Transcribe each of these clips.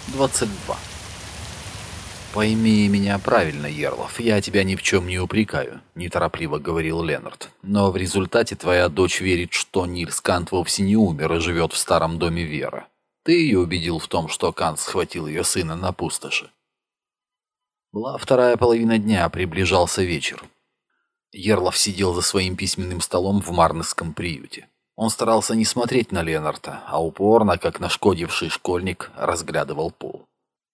22. «Пойми меня правильно, Ерлов, я тебя ни в чем не упрекаю», — неторопливо говорил Ленард. «Но в результате твоя дочь верит, что Нильс Кант вовсе не умер и живет в старом доме Вера. Ты ее убедил в том, что Кант схватил ее сына на пустоши». Была вторая половина дня, приближался вечер. Ерлов сидел за своим письменным столом в Марнесском приюте. Он старался не смотреть на Ленарда, а упорно, как нашкодивший школьник, разглядывал пол.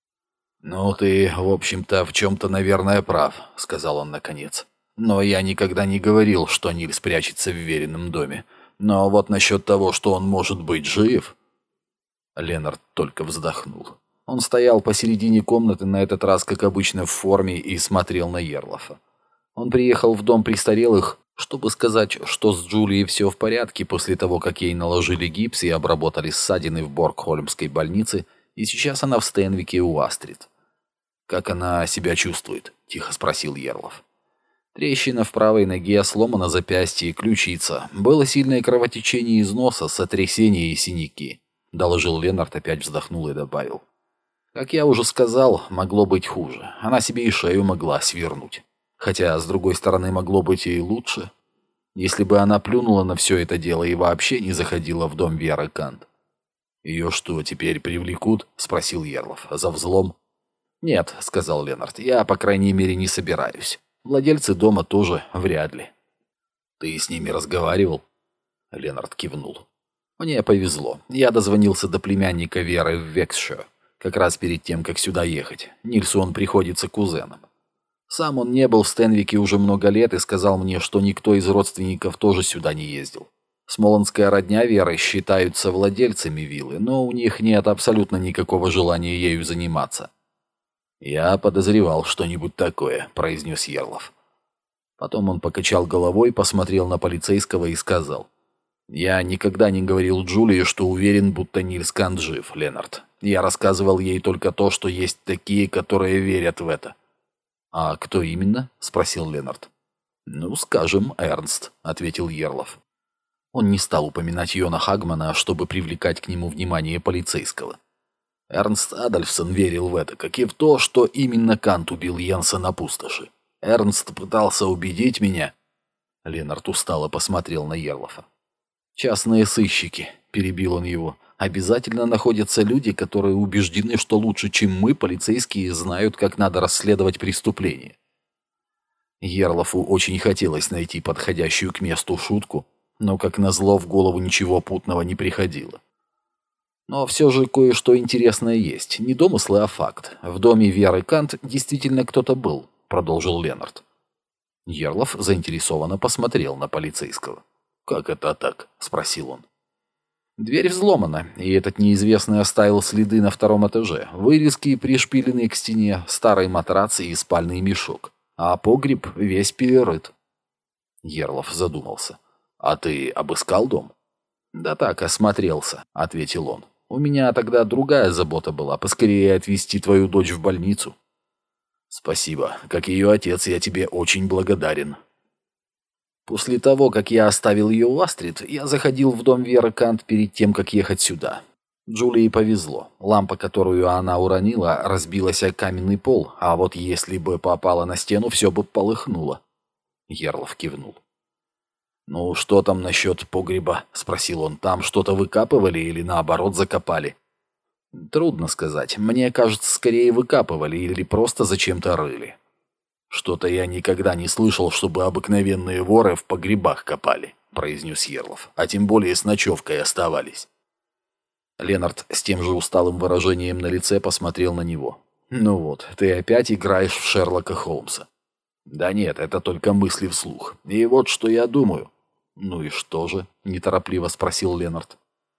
«Ну, ты, в общем-то, в чем-то, наверное, прав», — сказал он наконец. «Но я никогда не говорил, что Нильс прячется в Верином доме. Но вот насчет того, что он может быть жив...» Ленард только вздохнул. Он стоял посередине комнаты, на этот раз, как обычно, в форме, и смотрел на Ерлофа. Он приехал в дом престарелых, чтобы сказать, что с Джулией все в порядке после того, как ей наложили гипс и обработали ссадины в Боргхольмской больнице, и сейчас она в Стенвике у Астрид. «Как она себя чувствует?» – тихо спросил Ерлов. Трещина в правой ноге, сломано запястье и ключица. Было сильное кровотечение из носа, сотрясение и синяки. Доложил Ленард, опять вздохнул и добавил. Как я уже сказал, могло быть хуже. Она себе и шею могла свернуть. Хотя, с другой стороны, могло быть и лучше. Если бы она плюнула на все это дело и вообще не заходила в дом Веры Кант. «Ее что, теперь привлекут?» – спросил Ерлов. «За взлом?» «Нет», — сказал Ленард, — «я, по крайней мере, не собираюсь. Владельцы дома тоже вряд ли». «Ты с ними разговаривал?» Ленард кивнул. «Мне повезло. Я дозвонился до племянника Веры в Вексшо, как раз перед тем, как сюда ехать. Нильсу он приходится кузеном. Сам он не был в Стенвике уже много лет и сказал мне, что никто из родственников тоже сюда не ездил. Смолонская родня Веры считаются владельцами виллы, но у них нет абсолютно никакого желания ею заниматься». «Я подозревал что-нибудь такое», — произнес Ерлов. Потом он покачал головой, посмотрел на полицейского и сказал. «Я никогда не говорил Джулии, что уверен, будто Нильс Кант жив, Ленард. Я рассказывал ей только то, что есть такие, которые верят в это». «А кто именно?» — спросил Ленард. «Ну, скажем, Эрнст», — ответил Ерлов. Он не стал упоминать Йона Хагмана, чтобы привлекать к нему внимание полицейского. Эрнст Адольфсон верил в это, как и в то, что именно Кант убил Йенса на пустоши. Эрнст пытался убедить меня... Ленард устало посмотрел на Ерлофа. «Частные сыщики», — перебил он его, — «обязательно находятся люди, которые убеждены, что лучше, чем мы, полицейские, знают, как надо расследовать преступления». Ерлофу очень хотелось найти подходящую к месту шутку, но, как назло, в голову ничего путного не приходило. Но все же кое-что интересное есть. Не домыслы, а факт. В доме Веры Кант действительно кто-то был, продолжил Ленард. Ерлов заинтересованно посмотрел на полицейского. «Как это так?» – спросил он. «Дверь взломана, и этот неизвестный оставил следы на втором этаже. Вырезки пришпиленные к стене, старый матрац и спальный мешок. А погреб весь перерыт». Ерлов задумался. «А ты обыскал дом?» «Да так, осмотрелся», — ответил он. «У меня тогда другая забота была, поскорее отвезти твою дочь в больницу». «Спасибо. Как ее отец, я тебе очень благодарен». После того, как я оставил ее у Астрид, я заходил в дом Веры Кант перед тем, как ехать сюда. Джулии повезло. Лампа, которую она уронила, разбилась о каменный пол, а вот если бы попала на стену, все бы полыхнуло. Ерлов кивнул. «Ну, что там насчет погреба?» — спросил он. «Там что-то выкапывали или, наоборот, закопали?» «Трудно сказать. Мне кажется, скорее выкапывали или просто зачем-то рыли. Что-то я никогда не слышал, чтобы обыкновенные воры в погребах копали», — произнес Ерлов. «А тем более с ночевкой оставались». Ленард с тем же усталым выражением на лице посмотрел на него. «Ну вот, ты опять играешь в Шерлока Холмса». «Да нет, это только мысли вслух. И вот что я думаю». «Ну и что же?» — неторопливо спросил Ленард.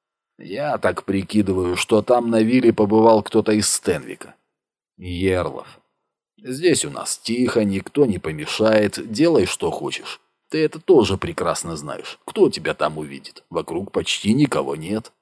«Я так прикидываю, что там на вилле побывал кто-то из Стенвика». «Ерлов. Здесь у нас тихо, никто не помешает, делай что хочешь. Ты это тоже прекрасно знаешь. Кто тебя там увидит? Вокруг почти никого нет».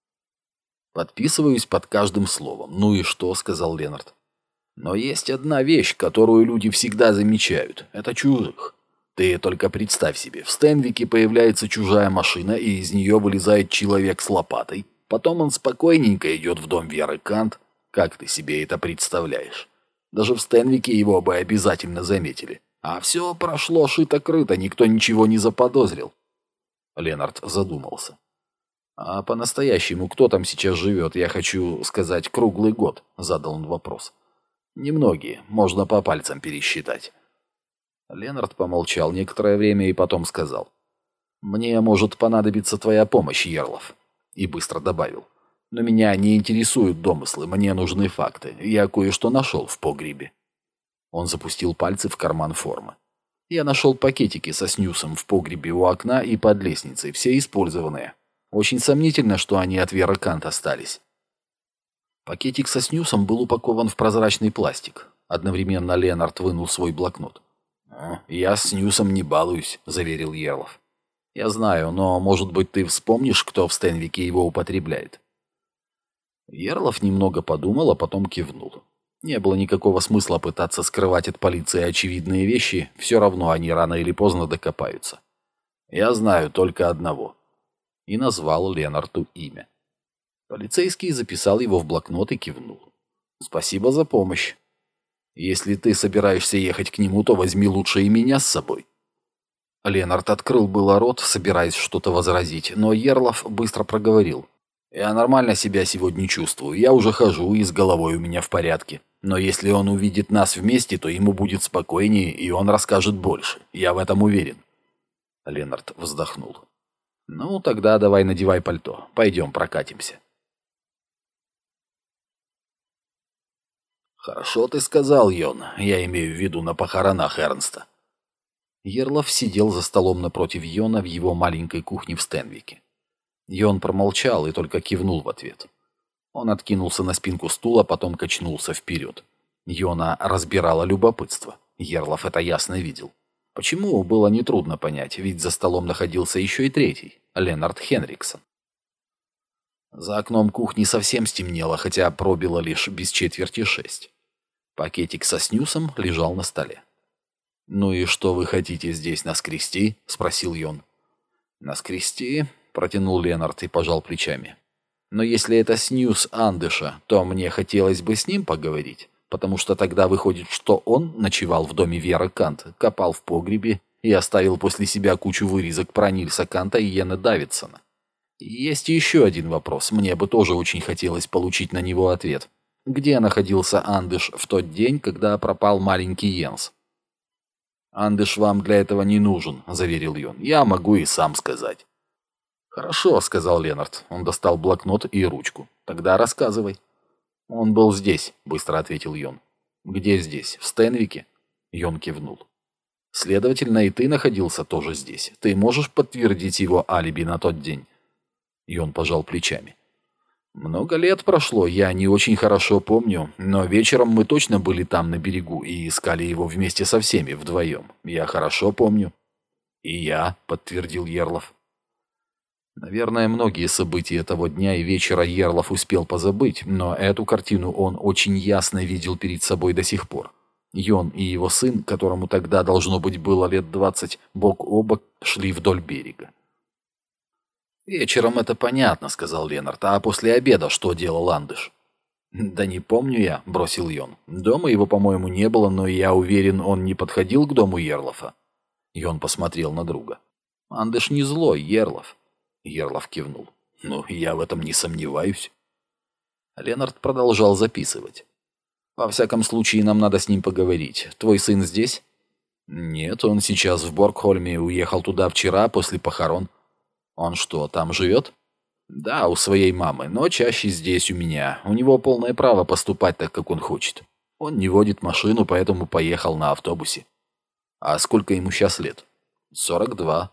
«Подписываюсь под каждым словом. Ну и что?» — сказал Ленард. «Но есть одна вещь, которую люди всегда замечают. Это чужих. Ты только представь себе, в Стенвике появляется чужая машина, и из нее вылезает человек с лопатой. Потом он спокойненько идет в дом Веры Кант. Как ты себе это представляешь? Даже в Стенвике его бы обязательно заметили. А все прошло шито-крыто, никто ничего не заподозрил. Ленард задумался. «А по-настоящему кто там сейчас живет, я хочу сказать, круглый год?» — задал он вопрос. «Немногие, можно по пальцам пересчитать». Ленард помолчал некоторое время и потом сказал. «Мне может понадобиться твоя помощь, Ерлов». И быстро добавил. «Но меня не интересуют домыслы, мне нужны факты. Я кое-что нашел в погребе». Он запустил пальцы в карман формы. «Я нашел пакетики со снюсом в погребе у окна и под лестницей, все использованные. Очень сомнительно, что они от Веры Кант остались». Пакетик со снюсом был упакован в прозрачный пластик. Одновременно Ленард вынул свой блокнот. «Я с снюсом не балуюсь», — заверил Ерлов. «Я знаю, но, может быть, ты вспомнишь, кто в Стенвике его употребляет?» Ерлов немного подумал, а потом кивнул. Не было никакого смысла пытаться скрывать от полиции очевидные вещи, все равно они рано или поздно докопаются. «Я знаю только одного». И назвал Ленарду имя. Полицейский записал его в блокнот и кивнул. «Спасибо за помощь. Если ты собираешься ехать к нему, то возьми лучше и меня с собой». Ленард открыл было рот, собираясь что-то возразить, но Ерлов быстро проговорил. «Я нормально себя сегодня чувствую, я уже хожу, и с головой у меня в порядке. Но если он увидит нас вместе, то ему будет спокойнее, и он расскажет больше. Я в этом уверен». Ленард вздохнул. «Ну, тогда давай надевай пальто. Пойдем прокатимся». «Хорошо ты сказал, Йон. Я имею в виду на похоронах Эрнста». Ерлов сидел за столом напротив Йона в его маленькой кухне в Стенвике. Йон промолчал и только кивнул в ответ. Он откинулся на спинку стула, потом качнулся вперед. Йона разбирало любопытство. Ерлов это ясно видел. Почему, было нетрудно понять, ведь за столом находился еще и третий, Ленард Хенриксон. За окном кухни совсем стемнело, хотя пробило лишь без четверти 6. Пакетик со снюсом лежал на столе. «Ну и что вы хотите здесь наскрести?» — спросил Йон. «Наскрести?» — протянул Ленард и пожал плечами. «Но если это снюс Андыша, то мне хотелось бы с ним поговорить, потому что тогда выходит, что он ночевал в доме Веры Кант, копал в погребе и оставил после себя кучу вырезок про Нильса Канта и Йена Давидсона. И есть еще один вопрос, мне бы тоже очень хотелось получить на него ответ. Где находился Андыш в тот день, когда пропал маленький Йенс?» «Андыш вам для этого не нужен», — заверил Йон. «Я могу и сам сказать». «Хорошо», — сказал Ленард. Он достал блокнот и ручку. «Тогда рассказывай». «Он был здесь», — быстро ответил Йон. «Где здесь? В Стенвике?» Йон кивнул. «Следовательно, и ты находился тоже здесь. Ты можешь подтвердить его алиби на тот день?» Йон пожал плечами. «Много лет прошло, я не очень хорошо помню, но вечером мы точно были там на берегу и искали его вместе со всеми вдвоем. Я хорошо помню». «И я», — подтвердил Ерлов. Наверное, многие события того дня и вечера Ерлов успел позабыть, но эту картину он очень ясно видел перед собой до сих пор. Йон и его сын, которому тогда должно быть было лет 20, бок о бок шли вдоль берега. «Вечером это понятно», — сказал Ленард. «А после обеда что делал Андыш?» «Да не помню я», — бросил Йон. «Дома его, по-моему, не было, но я уверен, он не подходил к дому Ерлофа». Йон посмотрел на друга. «Андыш не злой, Ерлов». Ерлов кивнул. «Ну, я в этом не сомневаюсь». Ленард продолжал записывать. «Во всяком случае, нам надо с ним поговорить. Твой сын здесь?» «Нет, он сейчас в Боргхольме, уехал туда вчера после похорон». «Он что, там живет?» «Да, у своей мамы, но чаще здесь у меня. У него полное право поступать так, как он хочет. Он не водит машину, поэтому поехал на автобусе». «А сколько ему сейчас лет?» 42.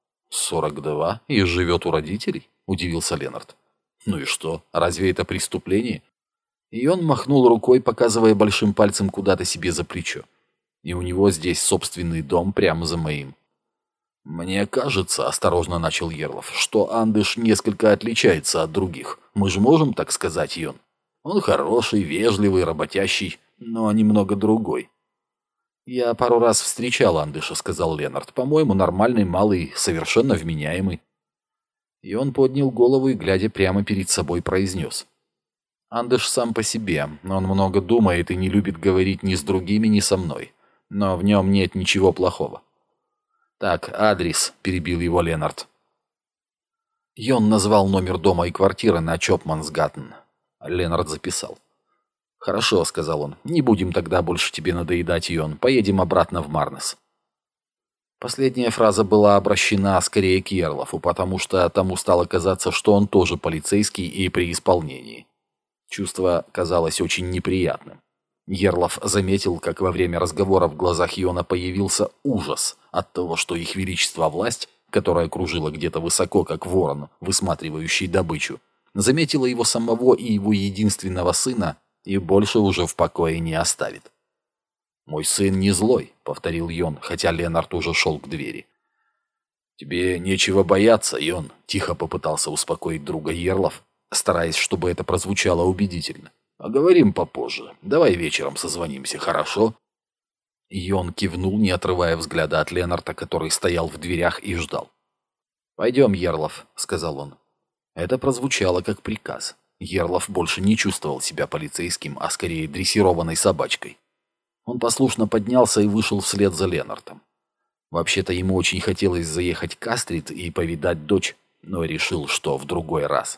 42? И живет у родителей?» — удивился Ленард. «Ну и что, разве это преступление?» И он махнул рукой, показывая большим пальцем куда-то себе за плечо. «И у него здесь собственный дом прямо за моим». «Мне кажется, — осторожно начал Ерлов, — что Андыш несколько отличается от других. Мы же можем так сказать, Йон? Он хороший, вежливый, работящий, но немного другой». «Я пару раз встречал Андыша», — сказал Ленард. «По-моему, нормальный, малый, совершенно вменяемый». И он поднял голову и, глядя прямо перед собой, произнес. Андыш сам по себе, но он много думает и не любит говорить ни с другими, ни со мной. Но в нем нет ничего плохого. «Так, адрес», — перебил его Ленард. Йон назвал номер дома и квартиры на Чопмансгаттен. Ленард записал. «Хорошо», — сказал он, — «не будем тогда больше тебе надоедать, Йон. Поедем обратно в Марнес». Последняя фраза была обращена скорее к Ерлафу, потому что тому стало казаться, что он тоже полицейский и при исполнении. Чувство казалось очень неприятным. Ерлаф заметил, как во время разговора в глазах Йона появился ужас от того, что их величество власть, которая кружила где-то высоко, как ворон, высматривающий добычу, заметила его самого и его единственного сына и больше уже в покое не оставит. «Мой сын не злой», — повторил Йон, хотя Ленард уже шел к двери. «Тебе нечего бояться, Йон», — тихо попытался успокоить друга Ерлаф, стараясь, чтобы это прозвучало убедительно. «Поговорим попозже. Давай вечером созвонимся, хорошо?» Йон кивнул, не отрывая взгляда от Ленарта, который стоял в дверях и ждал. «Пойдем, Ерлаф», — сказал он. Это прозвучало как приказ. Ерлаф больше не чувствовал себя полицейским, а скорее дрессированной собачкой. Он послушно поднялся и вышел вслед за Ленартом. Вообще-то ему очень хотелось заехать к Астрид и повидать дочь, но решил, что в другой раз.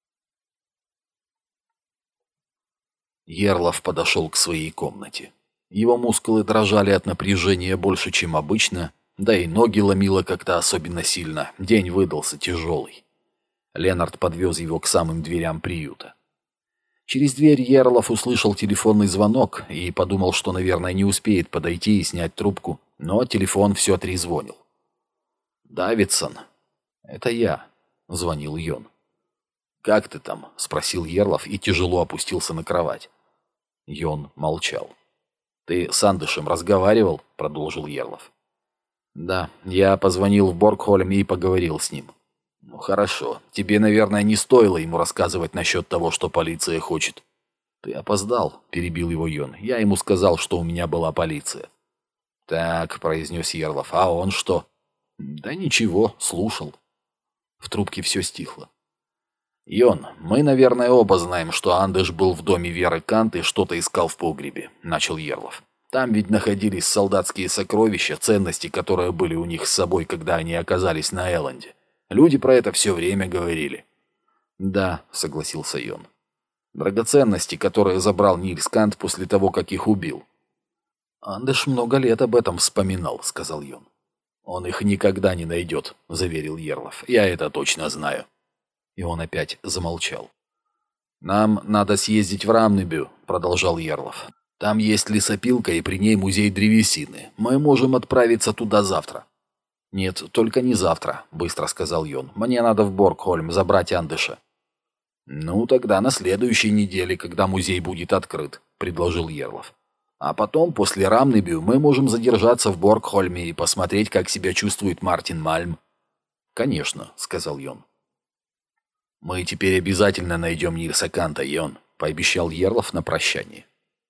Ерлаф подошел к своей комнате. Его мускулы дрожали от напряжения больше, чем обычно, да и ноги ломило как-то особенно сильно, день выдался тяжелый. Ленард подвез его к самым дверям приюта. Через дверь Ерлаф услышал телефонный звонок и подумал, что, наверное, не успеет подойти и снять трубку, но телефон все трезвонил. «Давидсон, это я», — звонил Йон. «Как ты там?» — спросил Ерлаф и тяжело опустился на кровать. Йон молчал. «Ты с Андышем разговаривал?» — продолжил Ерлаф. «Да, я позвонил в Боргхольм и поговорил с ним». «Ну хорошо, тебе, наверное, не стоило ему рассказывать насчет того, что полиция хочет». «Ты опоздал», — перебил его Йон. «Я ему сказал, что у меня была полиция». «Так», — произнес Ерлаф, — «а он что?» «Да ничего, слушал». В трубке все стихло. «Йон, мы, наверное, оба знаем, что Андыш был в доме Веры Кант и что-то искал в погребе», — начал Ерлаф. «Там ведь находились солдатские сокровища, ценности, которые были у них с собой, когда они оказались на Элленде. Люди про это все время говорили». «Да», — согласился Йон. «Драгоценности, которые забрал Нильс Кант после того, как их убил». «Андыш много лет об этом вспоминал», — сказал Йон. «Он их никогда не найдет», — заверил Ерлаф. «Я это точно знаю». И он опять замолчал. «Нам надо съездить в Рамнебю», — продолжал Ерлаф. «Там есть лесопилка и при ней музей древесины. Мы можем отправиться туда завтра». «Нет, только не завтра», — быстро сказал Йон. «Мне надо в Боргхольм забрать Андыша». «Ну, тогда на следующей неделе, когда музей будет открыт», — предложил Ерлаф. «А потом, после Рамнебю, мы можем задержаться в Боргхольме и посмотреть, как себя чувствует Мартин Мальм». «Конечно», — сказал Йон. «Мы теперь обязательно найдем Нильса Канта, Йон», — пообещал Ерлаф на прощание.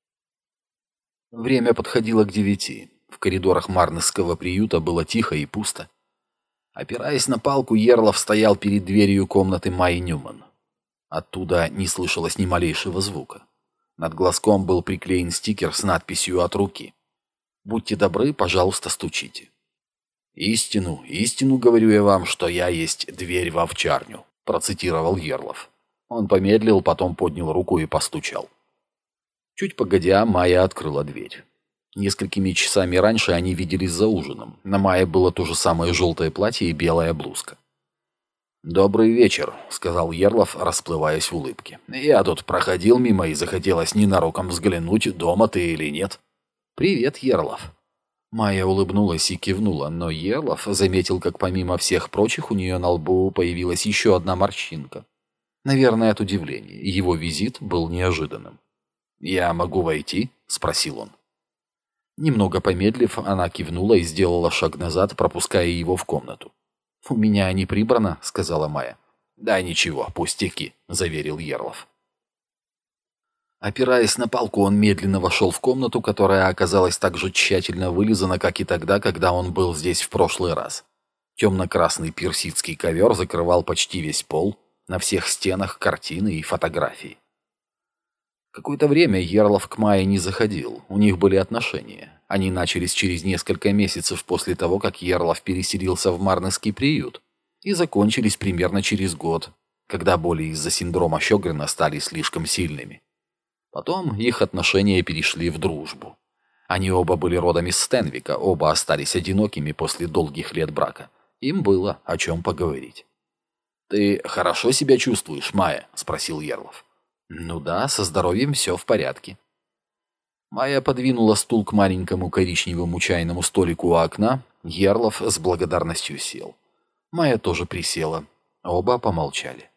Время подходило к 9. В коридорах Марнесского приюта было тихо и пусто. Опираясь на палку, Ерлаф стоял перед дверью комнаты Майи Ньюман. Оттуда не слышалось ни малейшего звука. Над глазком был приклеен стикер с надписью «От руки». «Будьте добры, пожалуйста, стучите». «Истину, истину говорю я вам, что я есть дверь в овчарню», — процитировал Ерлаф. Он помедлил, потом поднял руку и постучал. Чуть погодя, Майя открыла дверь. Несколькими часами раньше они виделись за ужином. На Майе было то же самое желтое платье и белая блузка. «Добрый вечер», — сказал Ерлаф, расплываясь в улыбке. «Я тут проходил мимо и захотелось ненароком взглянуть, дома ты или нет». «Привет, Ерлаф». Майя улыбнулась и кивнула, но Ерлаф заметил, как помимо всех прочих у нее на лбу появилась еще одна морщинка. Наверное, от удивления. Его визит был неожиданным. «Я могу войти?» — спросил он. Немного помедлив, она кивнула и сделала шаг назад, пропуская его в комнату. «У меня не прибрано», — сказала Майя. «Да ничего, пустяки», — заверил Ерлаф. Опираясь на палку, он медленно вошел в комнату, которая оказалась так же тщательно вылизана, как и тогда, когда он был здесь в прошлый раз. Темно-красный персидский ковер закрывал почти весь пол, на всех стенах картины и фотографии. Какое-то время Ерлов к Майе не заходил, у них были отношения. Они начались через несколько месяцев после того, как Ерлов переселился в Марнесский приют, и закончились примерно через год, когда боли из-за синдрома Сёгрена стали слишком сильными. Потом их отношения перешли в дружбу. Они оба были родом из Стенвика, оба остались одинокими после долгих лет брака. Им было о чем поговорить. «Ты хорошо себя чувствуешь, Майя?» – спросил Ерлов. «Ну да, со здоровьем все в порядке». Майя подвинула стул к маленькому коричневому чайному столику у окна. Ерлов с благодарностью сел. Майя тоже присела. Оба помолчали.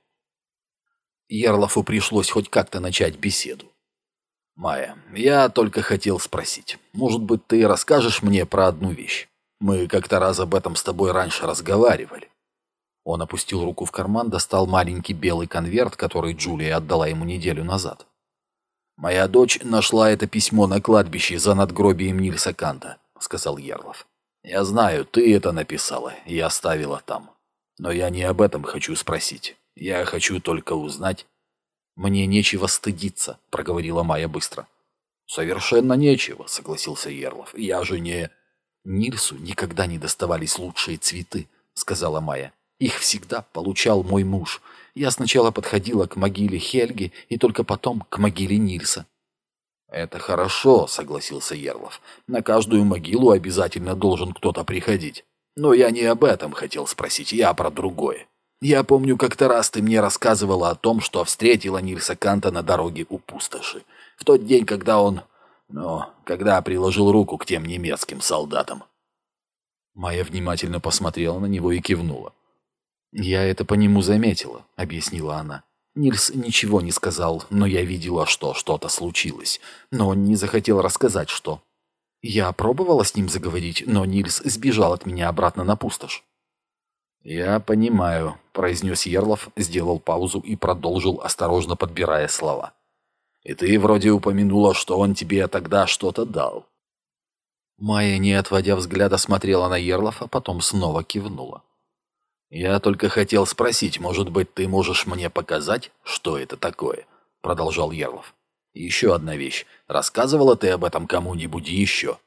Ерлову пришлось хоть как-то начать беседу. «Майя, я только хотел спросить, может быть, ты расскажешь мне про одну вещь? Мы как-то раз об этом с тобой раньше разговаривали». Он опустил руку в карман, достал маленький белый конверт, который Джулия отдала ему неделю назад. «Моя дочь нашла это письмо на кладбище за надгробием Нильса Канта», — сказал Ерлов. «Я знаю, ты это написала и оставила там. Но я не об этом хочу спросить. Я хочу только узнать...» «Мне нечего стыдиться», — проговорила Майя быстро. «Совершенно нечего», — согласился Ерлов. «Я же не...» «Нильсу никогда не доставались лучшие цветы», — сказала Майя. «Их всегда получал мой муж. Я сначала подходила к могиле Хельги и только потом к могиле Нильса». «Это хорошо», — согласился Ерлов. «На каждую могилу обязательно должен кто-то приходить. Но я не об этом хотел спросить, я про другое. Я помню, как-то раз ты мне рассказывала о том, что встретила Нильса Канта на дороге у пустоши. В тот день, когда он... когда приложил руку к тем немецким солдатам». Майя внимательно посмотрела на него и кивнула. «Я это по нему заметила», — объяснила она. «Нильс ничего не сказал, но я видела, что что-то случилось. Но он не захотел рассказать, что. Я пробовала с ним заговорить, но Нильс сбежал от меня обратно на пустошь». «Я понимаю», — произнес Ерлов, сделал паузу и продолжил, осторожно подбирая слова. «И ты вроде упомянула, что он тебе тогда что-то дал». Майя, не отводя взгляда, смотрела на Ерлова, потом снова кивнула. «Я только хотел спросить, может быть, ты можешь мне показать, что это такое?» — продолжал Ерлов. «И еще одна вещь. Рассказывала ты об этом кому-нибудь еще?»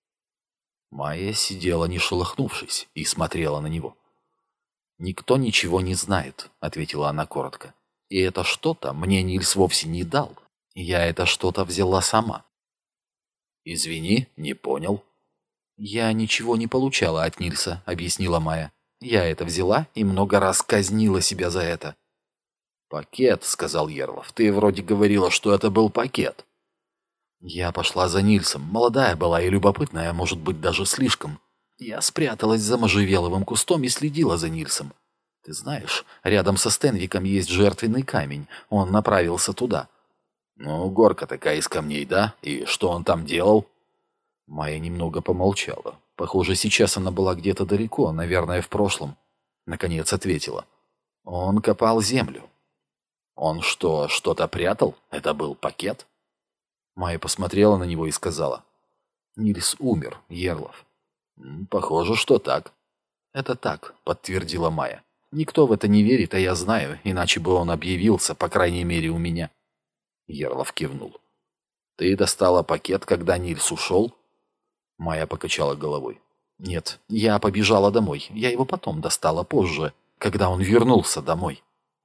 Майя сидела, не шелохнувшись, и смотрела на него. «Никто ничего не знает», — ответила она коротко. «И это что-то мне Нильс вовсе не дал. Я это что-то взяла сама». «Извини, не понял». «Я ничего не получала от Нильса», — объяснила Майя. «Я это взяла и много раз казнила себя за это». «Пакет», — сказал Ерлов. «Ты вроде говорила, что это был пакет». «Я пошла за Нильсом. Молодая была и любопытная, может быть, даже слишком. Я спряталась за можжевеловым кустом и следила за Нильсом. Ты знаешь, рядом со Стенвиком есть жертвенный камень. Он направился туда». «Ну, горка такая из камней, да? И что он там делал?» Майя немного помолчала. Похоже, сейчас она была где-то далеко, наверное, в прошлом. Наконец ответила. «Он копал землю». «Он что, что-то прятал? Это был пакет?» Майя посмотрела на него и сказала. «Нильс умер, Ерлов». «Похоже, что так». «Это так», — подтвердила Майя. «Никто в это не верит, а я знаю, иначе бы он объявился, по крайней мере, у меня». Ерлов кивнул. «Ты достала пакет, когда Нильс ушел?» Майя покачала головой. «Нет, я побежала домой. Я его потом достала позже, когда он вернулся домой».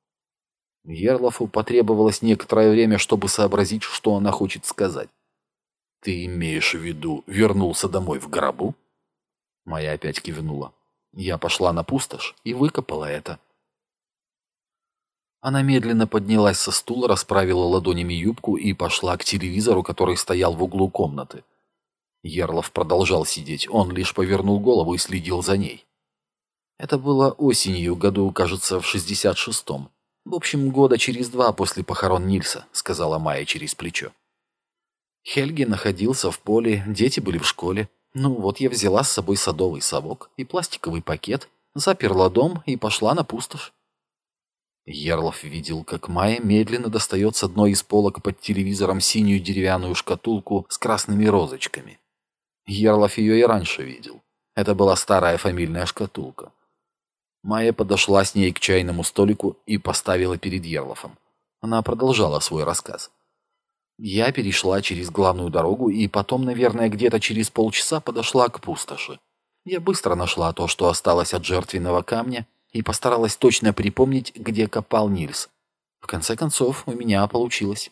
Ерлову потребовалось некоторое время, чтобы сообразить, что она хочет сказать. «Ты имеешь в виду, вернулся домой в гробу?» Майя опять кивнула. «Я пошла на пустошь и выкопала это». Она медленно поднялась со стула, расправила ладонями юбку и пошла к телевизору, который стоял в углу комнаты. Ерлов продолжал сидеть, он лишь повернул голову и следил за ней. Это было осенью, году, кажется, в 66-м. В общем, года через 2 после похорон Нильса, сказала Майя через плечо. Хельги находился в поле, дети были в школе. Ну вот я взяла с собой садовый совок и пластиковый пакет, заперла дом и пошла на пустошь. Ерлов видел, как Майя медленно достает с одной из полок под телевизором синюю деревянную шкатулку с красными розочками. Ерлов ее и раньше видел. Это была старая фамильная шкатулка. Майя подошла с ней к чайному столику и поставила перед Ерловым. Она продолжала свой рассказ. Я перешла через главную дорогу и потом, наверное, где-то через полчаса подошла к пустоши. Я быстро нашла то, что осталось от жертвенного камня, и постаралась точно припомнить, где копал Нильс. В конце концов, у меня получилось.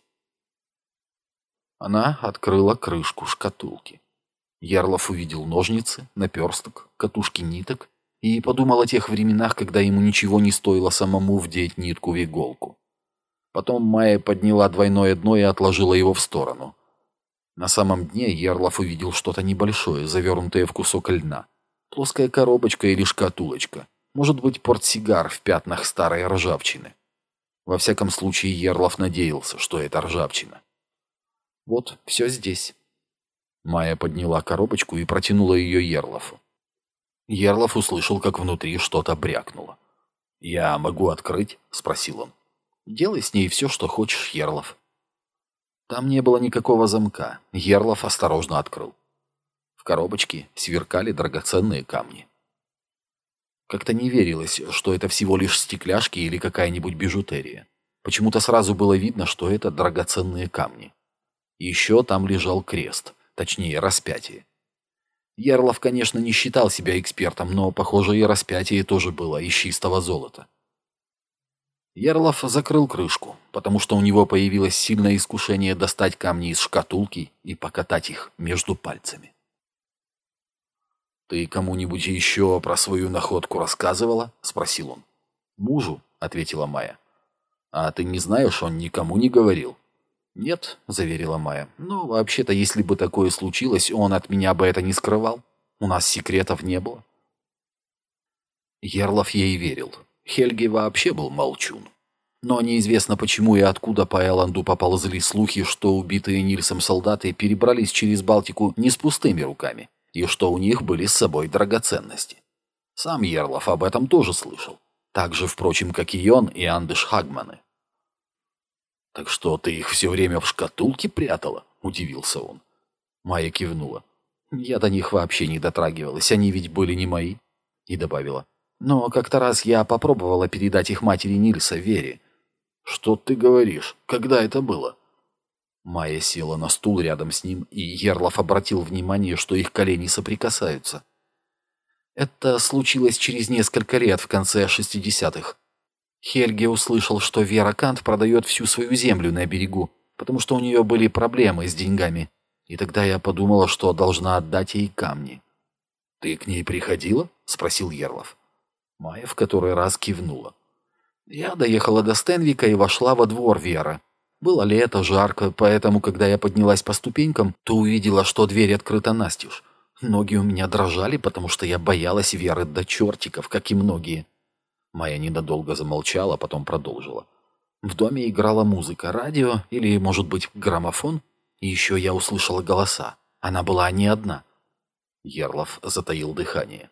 Она открыла крышку шкатулки. Ярлов увидел ножницы, наперсток, катушки ниток и подумал о тех временах, когда ему ничего не стоило самому вдеть нитку в иголку. Потом Майя подняла двойное дно и отложила его в сторону. На самом дне Ярлов увидел что-то небольшое, завернутое в кусок льна. Плоская коробочка или шкатулочка. Может быть, портсигар в пятнах старой ржавчины. Во всяком случае, Ярлов надеялся, что это ржавчина. Вот, все здесь. Майя подняла коробочку и протянула ее Ярлову. Ярлов услышал, как внутри что-то брякнуло. «Я могу открыть?» — спросил он. «Делай с ней все, что хочешь, Ярлов». Там не было никакого замка. Ярлов осторожно открыл. В коробочке сверкали драгоценные камни. Как-то не верилось, что это всего лишь стекляшки или какая-нибудь бижутерия. Почему-то сразу было видно, что это драгоценные камни. Еще там лежал крест, точнее распятие. Ярлов, конечно, не считал себя экспертом, но, похоже, и распятие тоже было из чистого золота. Ярлов закрыл крышку, потому что у него появилось сильное искушение достать камни из шкатулки и покатать их между пальцами. «Ты кому-нибудь еще про свою находку рассказывала?» — спросил он. «Мужу», — ответила Майя. «А ты не знаешь, он никому не говорил?» «Нет», — заверила Майя. «Ну, вообще-то, если бы такое случилось, он от меня бы это не скрывал. У нас секретов не было». Ярлов ей верил. Хельги вообще был молчун. Но неизвестно почему и откуда по Эланду поползли слухи, что убитые Нильсом солдаты перебрались через Балтику не с пустыми руками, и что у них были с собой драгоценности. Сам Ярлов об этом тоже слышал. Так же, впрочем, как и он и Андеш Хагманы. «Так что, ты их все время в шкатулке прятала?» – удивился он. Майя кивнула. «Я до них вообще не дотрагивалась, они ведь были не мои». И добавила. «Но как-то раз я попробовала передать их матери Нильса, Вере». «Что ты говоришь? Когда это было?» Майя села на стул рядом с ним, и Ярлов обратил внимание, что их колени соприкасаются. Это случилось через несколько лет, в конце 60-х. Хельге услышал, что Вера Кант продает всю свою землю на берегу, потому что у нее были проблемы с деньгами. И тогда я подумала, что должна отдать ей камни. «Ты к ней приходила?» — спросил Ярлов. Майя в который раз кивнула. Я доехала до Стенвика и вошла во двор Веры. Было лето, жарко, поэтому, когда я поднялась по ступенькам, то увидела, что дверь открыта настежь. Ноги у меня дрожали, потому что я боялась Веры до чертиков, как и многие. Майя ненадолго замолчала, потом продолжила. В доме играла музыка, радио или, может быть, граммофон. И еще я услышала голоса. Она была не одна. Ярлов затаил дыхание.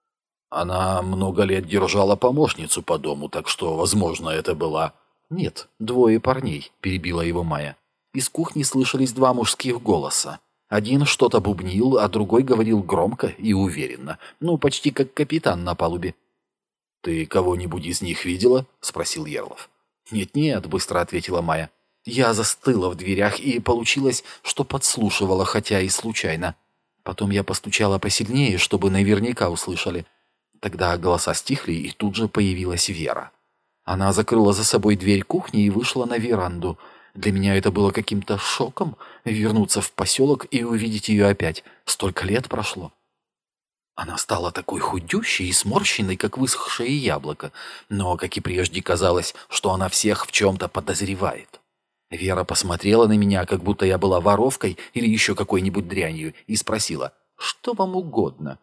Она много лет держала помощницу по дому, так что, возможно, это была... «Нет, двое парней», — перебила его Майя. Из кухни слышались два мужских голоса. Один что-то бубнил, а другой говорил громко и уверенно. Ну, почти как капитан на палубе. «Ты кого-нибудь из них видела?» — спросил Ярлов. «Нет-нет», — быстро ответила Майя. «Я застыла в дверях, и получилось, что подслушивала, хотя и случайно. Потом я постучала посильнее, чтобы наверняка услышали. Тогда голоса стихли, и тут же появилась Вера. Она закрыла за собой дверь кухни и вышла на веранду. Для меня это было каким-то шоком — вернуться в поселок и увидеть ее опять. Столько лет прошло». Она стала такой худющей и сморщенной, как высохшее яблоко, но, как и прежде, казалось, что она всех в чем-то подозревает. Вера посмотрела на меня, как будто я была воровкой или еще какой-нибудь дрянью, и спросила: «Что вам угодно?»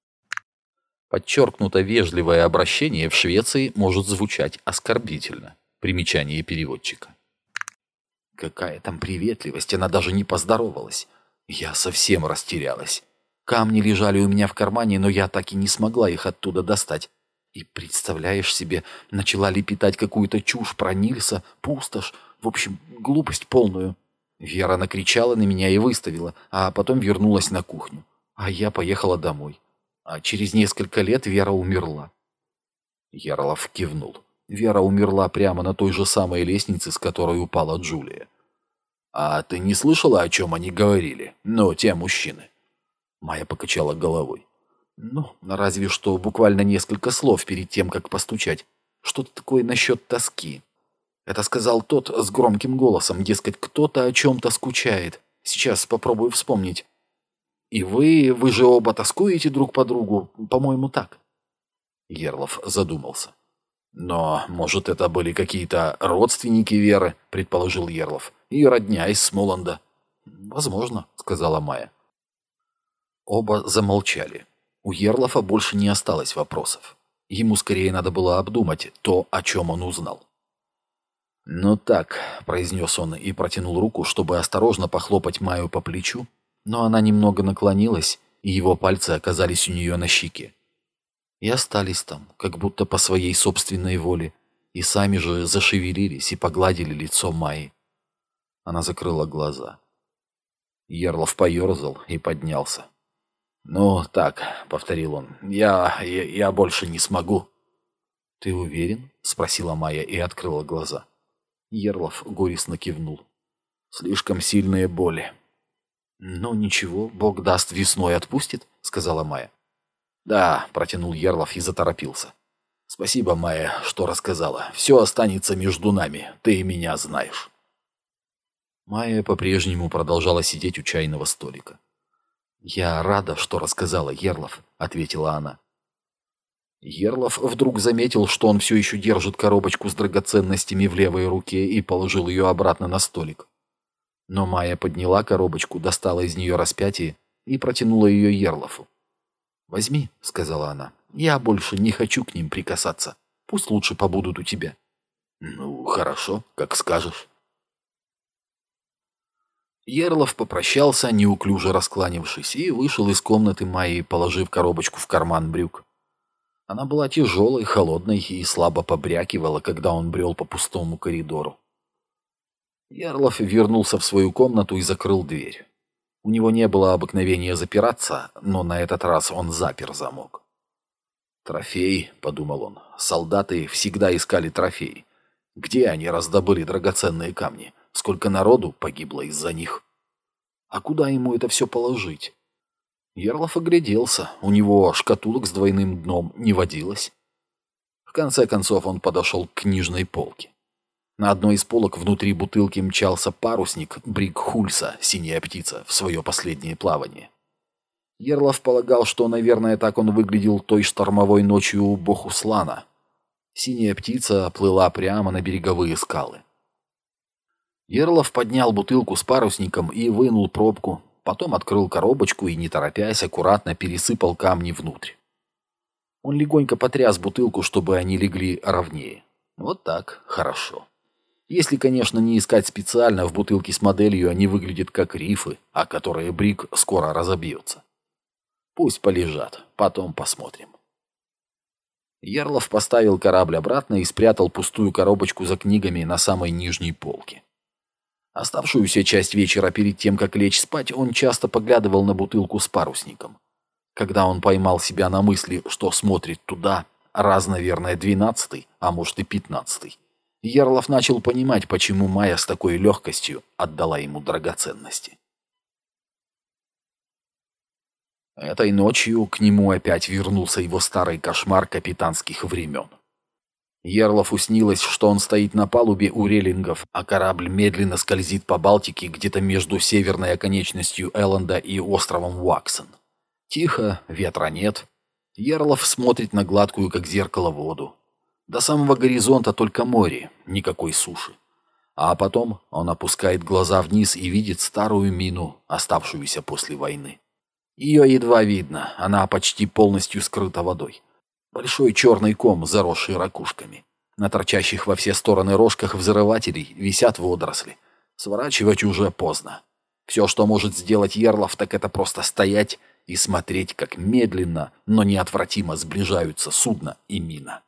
Подчеркнуто вежливое обращение в Швеции может звучать оскорбительно. Примечание переводчика. Какая там приветливость, она даже не поздоровалась. Я совсем растерялась. Камни лежали у меня в кармане, но я так и не смогла их оттуда достать. И, представляешь себе, начала лепетать какую-то чушь про Нильса, пустошь, в общем, глупость полную. Вера накричала на меня и выставила, а потом вернулась на кухню. А я поехала домой. А через несколько лет Вера умерла. Ярлов кивнул. Вера умерла прямо на той же самой лестнице, с которой упала Джулия. «А ты не слышала, о чем они говорили? Ну, те мужчины?» Майя покачала головой. «Ну, разве что буквально несколько слов перед тем, как постучать. Что-то такое насчет тоски. Это сказал тот с громким голосом, дескать, кто-то о чем-то скучает. Сейчас попробую вспомнить. И вы же оба тоскуете друг по другу, по-моему, так». Ерлов задумался. «Но, может, это были какие-то родственники Веры?» — предположил Ерлов. «Ее родня из Смоланда». «Возможно», — сказала Майя. Оба замолчали. У Ерлофа больше не осталось вопросов. Ему скорее надо было обдумать то, о чем он узнал. «Ну так», — произнес он и протянул руку, чтобы осторожно похлопать Майю по плечу, но она немного наклонилась, и его пальцы оказались у нее на щеке. И остались там, как будто по своей собственной воле, и сами же зашевелились и погладили лицо Майи. Она закрыла глаза. Ерлов поерзал и поднялся. «Ну, так», — повторил он, — «я больше не смогу». «Ты уверен?» — спросила Майя и открыла глаза. Ерлов горестно кивнул. «Слишком сильные боли». «Ну, ничего, Бог даст, весной отпустит», — сказала Майя. «Да», — протянул Ерлов и заторопился. «Спасибо, Майя, что рассказала. Все останется между нами, ты и меня знаешь». Майя по-прежнему продолжала сидеть у чайного столика. «Я рада, что рассказала, Ерлов», — ответила она. Ерлов вдруг заметил, что он все еще держит коробочку с драгоценностями в левой руке и положил ее обратно на столик. Но Майя подняла коробочку, достала из нее распятие и протянула ее Ерлофу. «Возьми», — сказала она, — «я больше не хочу к ним прикасаться. Пусть лучше побудут у тебя». «Ну, хорошо, как скажешь». Ерлов попрощался, неуклюже раскланившись, и вышел из комнаты Майи, положив коробочку в карман брюк. Она была тяжелой, холодной и слабо побрякивала, когда он брел по пустому коридору. Ерлов вернулся в свою комнату и закрыл дверь. У него не было обыкновения запираться, но на этот раз он запер замок. «Трофей», — подумал он, — «солдаты всегда искали трофей. Где они раздобыли драгоценные камни? Сколько народу погибло из-за них? А куда ему это все положить?» Ерлов огляделся, у него шкатулок с двойным дном не водилось. В конце концов он подошел к книжной полке. На одной из полок внутри бутылки мчался парусник Бриг Хульса, синяя птица, в свое последнее плавание. Ерлов полагал, что, наверное, так он выглядел той штормовой ночью у Бохуслана. Синяя птица плыла прямо на береговые скалы. Ерлов поднял бутылку с парусником и вынул пробку, потом открыл коробочку и, не торопясь, аккуратно пересыпал камни внутрь. Он легонько потряс бутылку, чтобы они легли ровнее. Вот так, хорошо. Если, конечно, не искать специально, в бутылке с моделью они выглядят как рифы, о которые Бриг скоро разобьется. Пусть полежат, потом посмотрим. Ерлов поставил корабль обратно и спрятал пустую коробочку за книгами на самой нижней полке. Оставшуюся часть вечера перед тем, как лечь спать, он часто поглядывал на бутылку с парусником. Когда он поймал себя на мысли, что смотрит туда, раз, наверное, 12-й, а может и 15-й, Ерлов начал понимать, почему Майя с такой легкостью отдала ему драгоценности. Этой ночью к нему опять вернулся его старый кошмар капитанских времен. Ерлову снилось, что он стоит на палубе у релингов, а корабль медленно скользит по Балтике где-то между северной оконечностью Элленда и островом Уаксон. Тихо, ветра нет. Ерлов смотрит на гладкую, как зеркало, воду. До самого горизонта только море, никакой суши. А потом он опускает глаза вниз и видит старую мину, оставшуюся после войны. Ее едва видно, она почти полностью скрыта водой. Большой черный ком, заросший ракушками. На торчащих во все стороны рожках взрывателей висят водоросли. Сворачивать уже поздно. Все, что может сделать Ерлов, так это просто стоять и смотреть, как медленно, но неотвратимо сближаются судно и мина.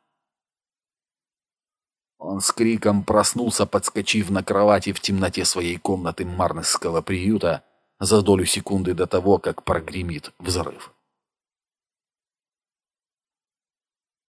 Он с криком проснулся, подскочив на кровати в темноте своей комнаты марнесского приюта за долю секунды до того, как прогремит взрыв.